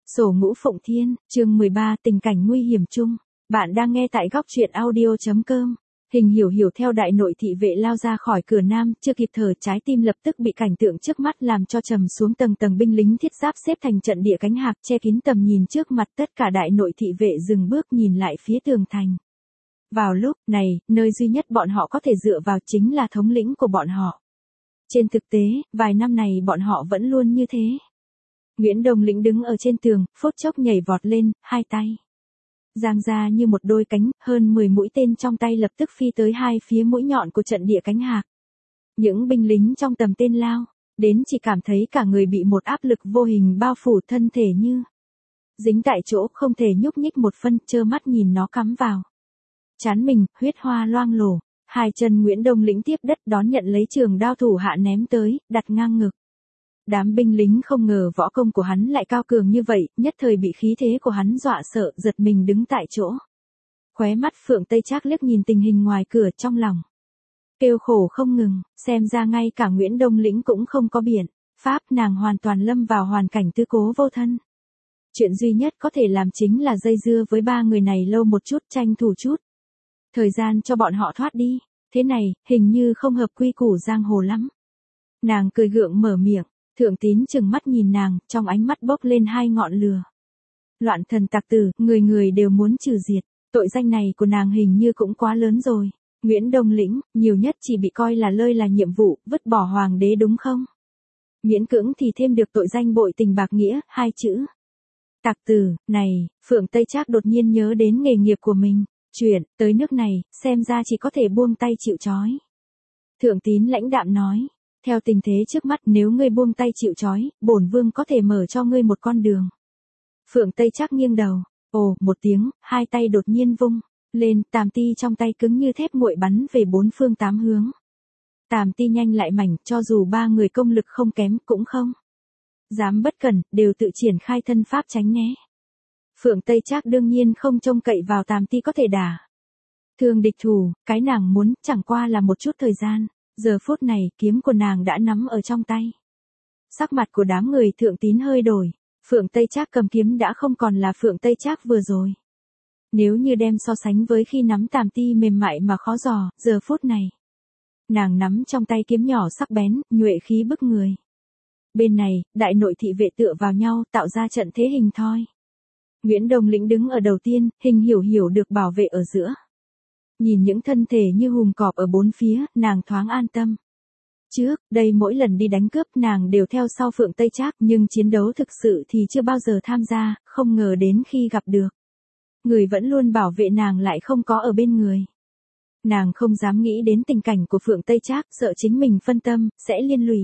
Sổ Ngũ Phụng Thiên, chương 13, tình cảnh nguy hiểm chung. Bạn đang nghe tại góc truyện audio.com. Hình hiểu hiểu theo đại nội thị vệ lao ra khỏi cửa nam, chưa kịp thở trái tim lập tức bị cảnh tượng trước mắt làm cho trầm xuống. Tầng tầng binh lính thiết giáp xếp thành trận địa cánh hạc che kín tầm nhìn trước mặt, tất cả đại nội thị vệ dừng bước nhìn lại phía tường thành. Vào lúc này, nơi duy nhất bọn họ có thể dựa vào chính là thống lĩnh của bọn họ. Trên thực tế, vài năm này bọn họ vẫn luôn như thế. Nguyễn Đồng Lĩnh đứng ở trên tường, phút chốc nhảy vọt lên, hai tay giang ra như một đôi cánh, hơn 10 mũi tên trong tay lập tức phi tới hai phía mũi nhọn của trận địa cánh hạc. Những binh lính trong tầm tên lao đến chỉ cảm thấy cả người bị một áp lực vô hình bao phủ, thân thể như dính tại chỗ, không thể nhúc nhích một phân, trơ mắt nhìn nó cắm vào trán mình, huyết hoa loang lổ. Hai chân Nguyễn Đồng Lĩnh tiếp đất đón nhận lấy trường đao thủ hạ ném tới, đặt ngang ngực. Đám binh lính không ngờ võ công của hắn lại cao cường như vậy, nhất thời bị khí thế của hắn dọa sợ, giật mình đứng tại chỗ. Khóe mắt Phượng Tây Trác liếc nhìn tình hình ngoài cửa, trong lòng kêu khổ không ngừng, xem ra ngay cả Nguyễn Đồng Lĩnh cũng không có biện pháp, nàng hoàn toàn lâm vào hoàn cảnh tứ cố vô thân. Chuyện duy nhất có thể làm chính là dây dưa với ba người này lâu một chút, tranh thủ chút thời gian cho bọn họ thoát đi. Thế này, hình như không hợp quy củ giang hồ lắm. Nàng cười gượng mở miệng. Thượng Tín chừng mắt nhìn nàng, trong ánh mắt bốc lên hai ngọn lửa. Loạn thần tặc tử, người người đều muốn trừ diệt. Tội danh này của nàng hình như cũng quá lớn rồi. Nguyễn Đồng Lĩnh, nhiều nhất chỉ bị coi là lơi là nhiệm vụ, vứt bỏ hoàng đế đúng không? Miễn cưỡng thì thêm được tội danh bội tình bạc nghĩa, hai chữ tặc tử. Này, Phượng Tây Trác đột nhiên nhớ đến nghề nghiệp của mình. Chuyện, tới nước này, xem ra chỉ có thể buông tay chịu trói. Thượng Tín lãnh đạm nói. Theo tình thế trước mắt, nếu ngươi buông tay chịu trói, bổn vương có thể mở cho ngươi một con đường. Phượng Tây Trác nghiêng đầu. Ồ, một tiếng, hai tay đột nhiên vung lên, tàm ti trong tay cứng như thép nguội bắn về bốn phương tám hướng. Tàm ti nhanh lại mảnh, cho dù ba người công lực không kém cũng không dám bất cẩn, đều tự triển khai thân pháp tránh né. Phượng Tây Trác đương nhiên không trông cậy vào tàm ti có thể đả thương địch thủ, cái nàng muốn chẳng qua là một chút thời gian. Giờ phút này, kiếm của nàng đã nắm ở trong tay. Sắc mặt của đám người Thượng Tín hơi đổi. Phượng Tây Trác cầm kiếm đã không còn là Phượng Tây Trác vừa rồi. Nếu như đem so sánh với khi nắm tàm ti mềm mại mà khó dò, giờ phút này nàng nắm trong tay kiếm nhỏ sắc bén, nhuệ khí bức người. Bên này, đại nội thị vệ tựa vào nhau, tạo ra trận thế hình thoi. Nguyễn Đồng Lĩnh đứng ở đầu tiên, hình hiểu hiểu được bảo vệ ở giữa. Nhìn những thân thể như hùm cọp ở bốn phía, nàng thoáng an tâm. Trước đây mỗi lần đi đánh cướp nàng đều theo sau Phượng Tây Trác, nhưng chiến đấu thực sự thì chưa bao giờ tham gia, không ngờ đến khi gặp được người vẫn luôn bảo vệ nàng lại không có ở bên người. Nàng không dám nghĩ đến tình cảnh của Phượng Tây Trác, sợ chính mình phân tâm, sẽ liên lụy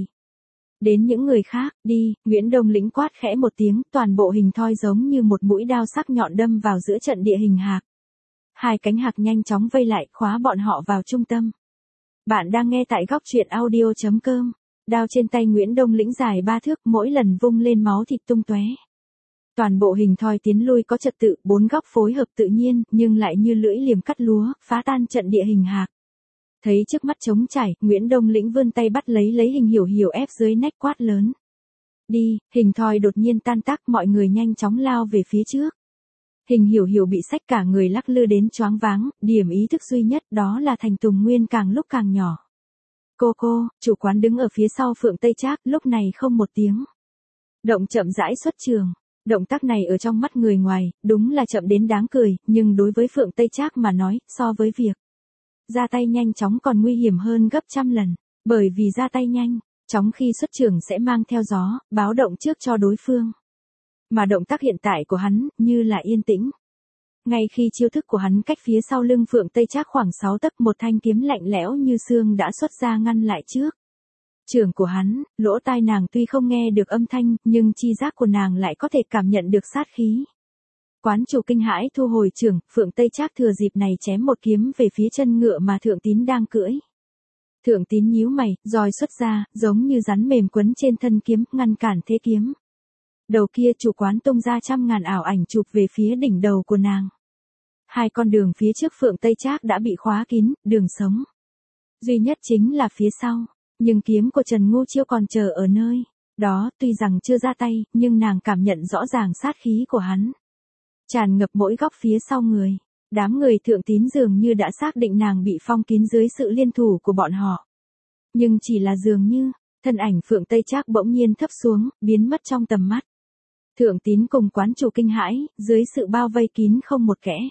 đến những người khác. Đi, Nguyễn Đồng Lĩnh quát khẽ một tiếng, toàn bộ hình thoi giống như một mũi đao sắc nhọn đâm vào giữa trận địa hình hạc. Hai cánh hạc nhanh chóng vây lại, khóa bọn họ vào trung tâm. Bạn đang nghe tại góc truyện audio.com. Đao trên tay Nguyễn Đồng Lĩnh dài 3 thước, mỗi lần vung lên máu thịt tung tóe. Toàn bộ hình thoi tiến lui có trật tự, bốn góc phối hợp tự nhiên, nhưng lại như lưỡi liềm cắt lúa, phá tan trận địa hình hạc. Thấy trước mắt trống trải, Nguyễn Đồng Lĩnh vươn tay bắt lấy hình hiểu hiểu ép dưới nách, quát lớn. Đi, hình thoi đột nhiên tan tác, mọi người nhanh chóng lao về phía trước. Hình hiểu hiểu bị xách cả người lắc lư đến choáng váng, điểm ý thức duy nhất đó là Thành Tùng Nguyên càng lúc càng nhỏ. Cô, chủ quán đứng ở phía sau Phượng Tây Trác, lúc này không một tiếng động chậm rãi xuất trường. Động tác này ở trong mắt người ngoài, đúng là chậm đến đáng cười, nhưng đối với Phượng Tây Trác mà nói, so với việc ra tay nhanh chóng còn nguy hiểm hơn gấp trăm lần, bởi vì ra tay nhanh chóng khi xuất trường sẽ mang theo gió, báo động trước cho đối phương. Mà động tác hiện tại của hắn, như là yên tĩnh. Ngay khi chiêu thức của hắn cách phía sau lưng Phượng Tây Trác khoảng 6 tấc, một thanh kiếm lạnh lẽo như xương đã xuất ra ngăn lại trước trường của hắn. Lỗ tai nàng tuy không nghe được âm thanh, nhưng chi giác của nàng lại có thể cảm nhận được sát khí. Quán chủ kinh hãi thu hồi trường, Phượng Tây Trác thừa dịp này chém một kiếm về phía chân ngựa mà Thượng Tín đang cưỡi. Thượng Tín nhíu mày, roi xuất ra, giống như rắn mềm quấn trên thân kiếm, ngăn cản thế kiếm. Đầu kia chủ quán tung ra trăm ngàn ảo ảnh chụp về phía đỉnh đầu của nàng. Hai con đường phía trước Phượng Tây Trác đã bị khóa kín, đường sống duy nhất chính là phía sau. Nhưng kiếm của Trần Ngu Chiêu còn chờ ở nơi Đó, tuy rằng chưa ra tay, nhưng nàng cảm nhận rõ ràng sát khí của hắn. Tràn ngập mỗi góc phía sau người. Đám người Thượng Tín dường như đã xác định nàng bị phong kín dưới sự liên thủ của bọn họ. Nhưng chỉ là dường như, thân ảnh Phượng Tây Trác bỗng nhiên thấp xuống, biến mất trong tầm mắt. Thượng Tín cùng quán chủ kinh hãi, dưới sự bao vây kín không một kẽ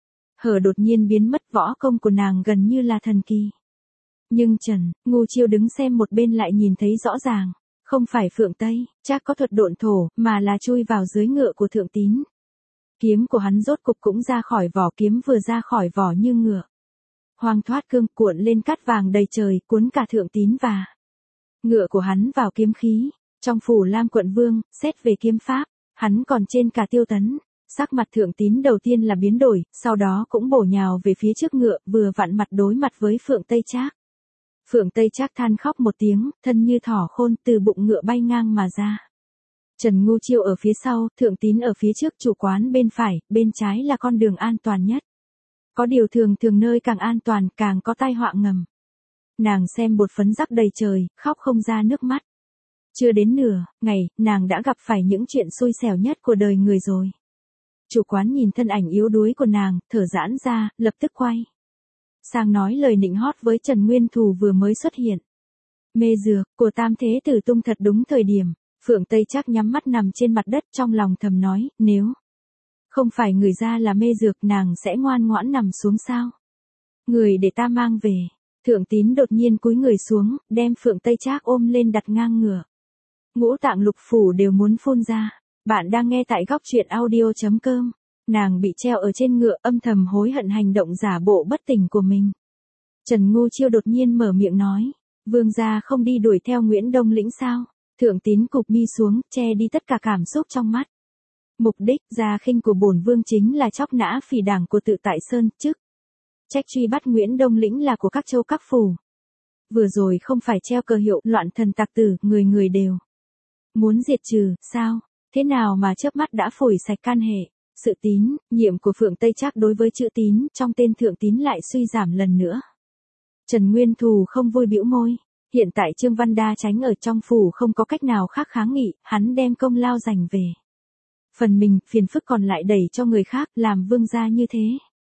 hở đột nhiên biến mất, võ công của nàng gần như là thần kỳ. Nhưng Trần Ngu Chiêu đứng xem một bên lại nhìn thấy rõ ràng, không phải Phượng Tây Trác có thuật độn thổ, mà là chui vào dưới ngựa của Thượng Tín. Kiếm của hắn rốt cục cũng ra khỏi vỏ, kiếm vừa ra khỏi vỏ như ngựa hoang thoát cương, cuộn lên cát vàng đầy trời, cuốn cả Thượng Tín và ngựa của hắn vào kiếm khí. Trong phủ Lam quận vương, xét về kiếm pháp, hắn còn trên cả Tiêu Tấn. Sắc mặt Thượng Tín đầu tiên là biến đổi, sau đó cũng bổ nhào về phía trước ngựa, vừa vặn mặt đối mặt với Phượng Tây Trác. Phượng Tây Trác than khóc một tiếng, thân như thỏ khôn, từ bụng ngựa bay ngang mà ra. Trần Ngu Chiêu ở phía sau, Thượng Tín ở phía trước, chủ quán bên phải, bên trái là con đường an toàn nhất. Có điều thường thường nơi càng an toàn càng có tai họa ngầm. Nàng xem bột phấn rắc đầy trời, khóc không ra nước mắt. Chưa đến nửa ngày, nàng đã gặp phải những chuyện xui xẻo nhất của đời người rồi. Chủ quán nhìn thân ảnh yếu đuối của nàng, thở giãn ra, lập tức quay sang nói lời nịnh hót với Trần Nguyên Thù vừa mới xuất hiện. Mê dược của Tam Thế Tử tung thật đúng thời điểm. Phượng Tây Trác nhắm mắt nằm trên mặt đất, trong lòng thầm nói, nếu không phải người ra là mê dược, nàng sẽ ngoan ngoãn nằm xuống sao? Người để ta mang về. Thượng Tín đột nhiên cúi người xuống, đem Phượng Tây Trác ôm lên đặt ngang ngửa. Ngũ tạng lục phủ đều muốn phun ra. Bạn đang nghe tại góc truyện audio.com. Nàng bị treo ở trên ngựa, âm thầm hối hận hành động giả bộ bất tỉnh của mình. Trần Ngu Chiêu đột nhiên mở miệng nói, vương gia không đi đuổi theo Nguyễn Đông Lĩnh sao? Thượng Tín cụp mi xuống, che đi tất cả cảm xúc trong mắt. Mục đích gia khinh của bổn vương chính là chóc nã phỉ đảng của Tự Tại Sơn, chức trách truy bắt Nguyễn Đông Lĩnh là của các châu các phủ. Vừa rồi không phải treo cờ hiệu loạn thần tặc tử, người người đều muốn diệt trừ, sao? Thế nào mà chớp mắt đã phủi sạch can hệ? Sự tín nhiệm của Phượng Tây Trác đối với chữ tín trong tên Thượng Tín lại suy giảm lần nữa. Trần Nguyên Thù không vui bĩu môi. Hiện tại Trương Văn Đa tránh ở trong phủ không có cách nào khác kháng nghị, hắn đem công lao giành về. Phần mình, phiền phức còn lại đẩy cho người khác, làm vương gia như thế.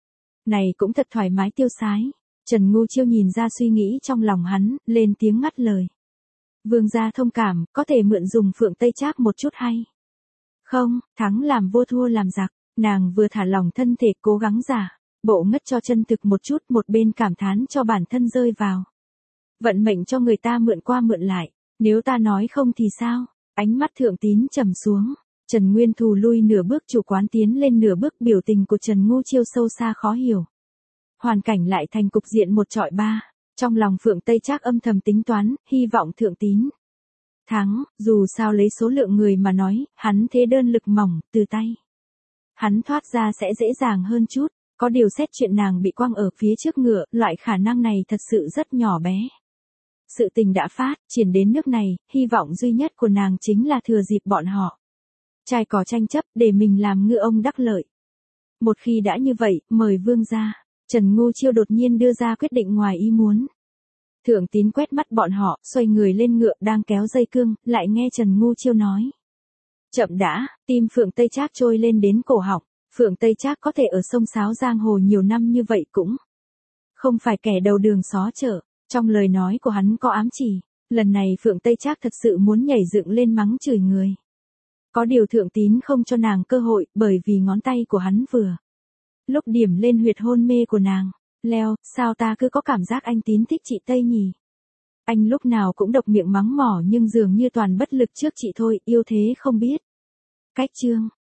Này cũng thật thoải mái tiêu sái. Trần Ngu Chiêu nhìn ra suy nghĩ trong lòng hắn, lên tiếng ngắt lời. Vương gia thông cảm, có thể mượn dùng Phượng Tây Trác một chút hay? Không, thắng làm vua thua làm giặc. Nàng vừa thả lòng thân thể cố gắng giả bộ ngất cho chân thực một chút, một bên cảm thán cho bản thân rơi vào vận mệnh cho người ta mượn qua mượn lại. Nếu ta nói không thì sao? Ánh mắt Thượng Tín trầm xuống. Trần Nguyên Thù lui nửa bước, chủ quán tiến lên nửa bước, biểu tình của Trần Ngu Chiêu sâu xa khó hiểu. Hoàn cảnh lại thành cục diện một trọi ba. Trong lòng Phượng Tây Trác âm thầm tính toán, hy vọng Thượng Tín thắng, dù sao lấy số lượng người mà nói, hắn thế đơn lực mỏng, từ tay hắn thoát ra sẽ dễ dàng hơn chút. Có điều xét chuyện nàng bị quăng ở phía trước ngựa, loại khả năng này thật sự rất nhỏ bé. Sự tình đã phát triển đến nước này, hy vọng duy nhất của nàng chính là thừa dịp bọn họ chai cỏ tranh chấp, để mình làm ngư ông đắc lợi. Một khi đã như vậy, mời vương gia. Trần Ngu Chiêu đột nhiên đưa ra quyết định ngoài ý muốn. Thượng Tín quét mắt bọn họ, xoay người lên ngựa đang kéo dây cương, lại nghe Trần Ngu Chiêu nói. Chậm đã, tim Phượng Tây Trác trôi lên đến cổ họng. Phượng Tây Trác có thể ở sông sáo giang hồ nhiều năm như vậy cũng không phải kẻ đầu đường xó chợ. Trong lời nói của hắn có ám chỉ, lần này Phượng Tây Trác thật sự muốn nhảy dựng lên mắng chửi người. Có điều Thượng Tín không cho nàng cơ hội, bởi vì ngón tay của hắn vừa lúc điểm lên huyệt hôn mê của nàng. Leo, sao ta cứ có cảm giác anh Tín thích chị Tây nhỉ? Anh lúc nào cũng độc miệng mắng mỏ nhưng dường như toàn bất lực trước chị thôi, yêu thế không biết cách chương.